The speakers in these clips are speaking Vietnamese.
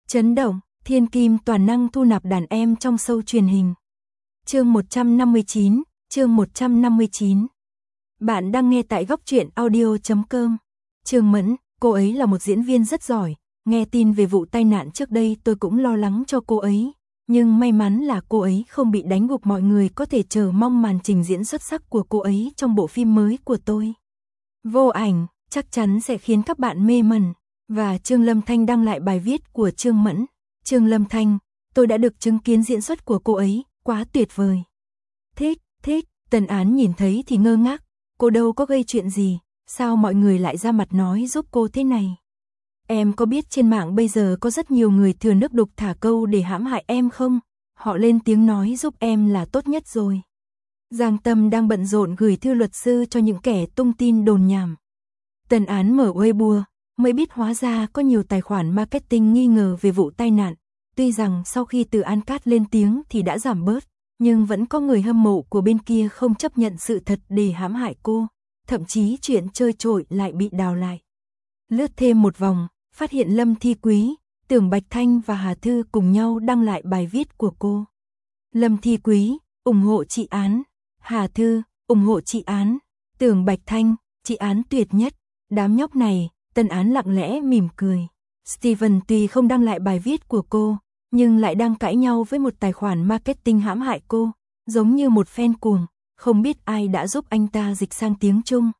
Chấn động, thiên kim toàn năng thu nạp đàn em trong show truyền hình. Chương 159, chương 159. Bạn đang nghe tại góc truyện audio.com. Trương Mẫn, cô ấy là một diễn viên rất giỏi, nghe tin về vụ tai nạn trước đây tôi cũng lo lắng cho cô ấy, nhưng may mắn là cô ấy không bị đánh gục. Mọi người có thể chờ mong màn trình diễn xuất sắc của cô ấy trong bộ phim mới của tôi. Vô Ảnh, chắc chắn sẽ khiến các bạn mê mẩn. Và Trương Lâm Thanh đăng lại bài viết của Trương Mẫn. Trương Lâm Thanh, tôi đã được chứng kiến diễn xuất của cô ấy, quá tuyệt vời. Thích, Tần Án nhìn thấy thì ngơ ngác, cô đâu có gây chuyện gì, sao mọi người lại ra mặt nói giúp cô thế này? Em có biết trên mạng bây giờ có rất nhiều người thừa nước đục thả câu để hãm hại em không? Họ lên tiếng nói giúp em là tốt nhất rồi. Giang Tâm đang bận rộn gửi thư luật sư cho những kẻ tung tin đồn nhảm. Tần Án mở Weibo, mới biết hóa ra có nhiều tài khoản marketing nghi ngờ về vụ tai nạn. Tuy rằng sau khi Từ An Cát lên tiếng thì đã giảm bớt, nhưng vẫn có người hâm mộ của bên kia không chấp nhận sự thật để hãm hại cô. Thậm chí chuyện chơi trội lại bị đào lại. Lướt thêm một vòng, phát hiện Lâm Thi Quý, Tưởng Bạch Thanh và Hà Thư cùng nhau đăng lại bài viết của cô. Lâm Thi Quý, ủng hộ chị Án. Hà Thư, ủng hộ chị Án. Tưởng Bạch Thanh, chị Án tuyệt nhất. Đám nhóc này, Tần Án lặng lẽ mỉm cười. Steven tuy không đăng lại bài viết của cô, nhưng lại đang cãi nhau với một tài khoản marketing hãm hại cô, giống như một fan cuồng, không biết ai đã giúp anh ta dịch sang tiếng Trung.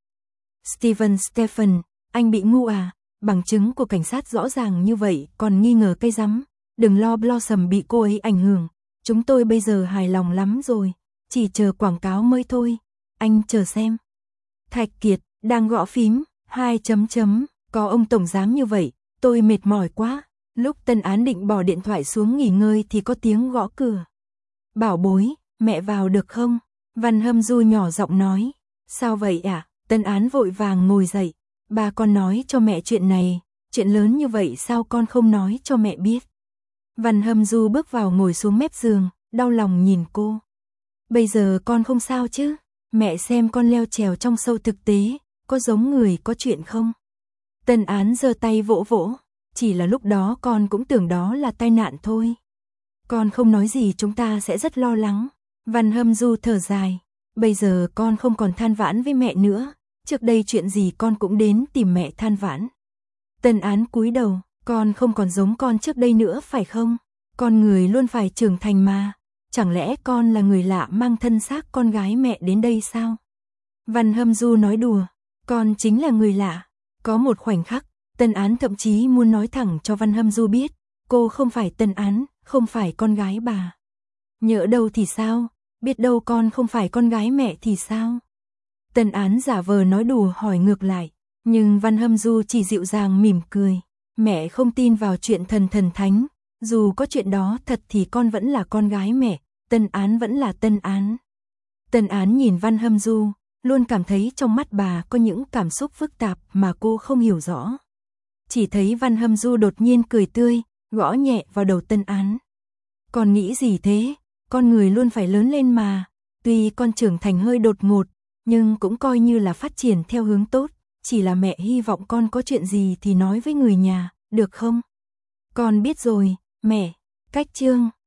Stephen, anh bị ngu à? Bằng chứng của cảnh sát rõ ràng như vậy còn nghi ngờ cái rắm. Đừng lo Blossom bị cô ấy ảnh hưởng, chúng tôi bây giờ hài lòng lắm rồi, chỉ chờ quảng cáo mới thôi, anh chờ xem. Thạch Kiệt, đang gõ phím, 2 chấm, có ông tổng giám như vậy, tôi mệt mỏi quá. Lúc Tần Án định bỏ điện thoại xuống nghỉ ngơi thì có tiếng gõ cửa. Bảo bối, mẹ vào được không? Văn Hâm Du nhỏ giọng nói. Sao vậy ạ? Tần Án vội vàng ngồi dậy. Bà con nói cho mẹ chuyện này, chuyện lớn như vậy sao con không nói cho mẹ biết? Văn Hâm Du bước vào ngồi xuống mép giường, đau lòng nhìn cô. Bây giờ con không sao chứ? Mẹ xem con leo trèo trong show thực tế, có giống người có chuyện không? Tần Án giơ tay vỗ vỗ, chỉ là lúc đó con cũng tưởng đó là tai nạn thôi. Con không nói gì chúng ta sẽ rất lo lắng. Văn Hâm Du thở dài, bây giờ con không còn than vãn với mẹ nữa, trước đây chuyện gì con cũng đến tìm mẹ than vãn. Tần Án cúi đầu, con không còn giống con trước đây nữa phải không? Con người luôn phải trưởng thành mà, chẳng lẽ con là người lạ mang thân xác con gái mẹ đến đây sao? Văn Hâm Du nói đùa, con chính là người lạ. Có một khoảnh khắc, Tần Án thậm chí muốn nói thẳng cho Văn Hâm Du biết, cô không phải Tần Án, không phải con gái bà. Nhỡ đâu thì sao, biết đâu con không phải con gái mẹ thì sao? Tần Án giả vờ nói đùa hỏi ngược lại, nhưng Văn Hâm Du chỉ dịu dàng mỉm cười. Mẹ không tin vào chuyện thần thánh, dù có chuyện đó thật thì con vẫn là con gái mẹ, Tần Án vẫn là Tần Án. Tần Án nhìn Văn Hâm Du, luôn cảm thấy trong mắt bà có những cảm xúc phức tạp mà cô không hiểu rõ. Chỉ thấy Văn Hâm Du đột nhiên cười tươi, gõ nhẹ vào đầu Tần Án. Con nghĩ gì thế? Con người luôn phải lớn lên mà. Tuy con trưởng thành hơi đột ngột, nhưng cũng coi như là phát triển theo hướng tốt. Chỉ là mẹ hy vọng con có chuyện gì thì nói với người nhà, được không? Con biết rồi, mẹ. Cách chương.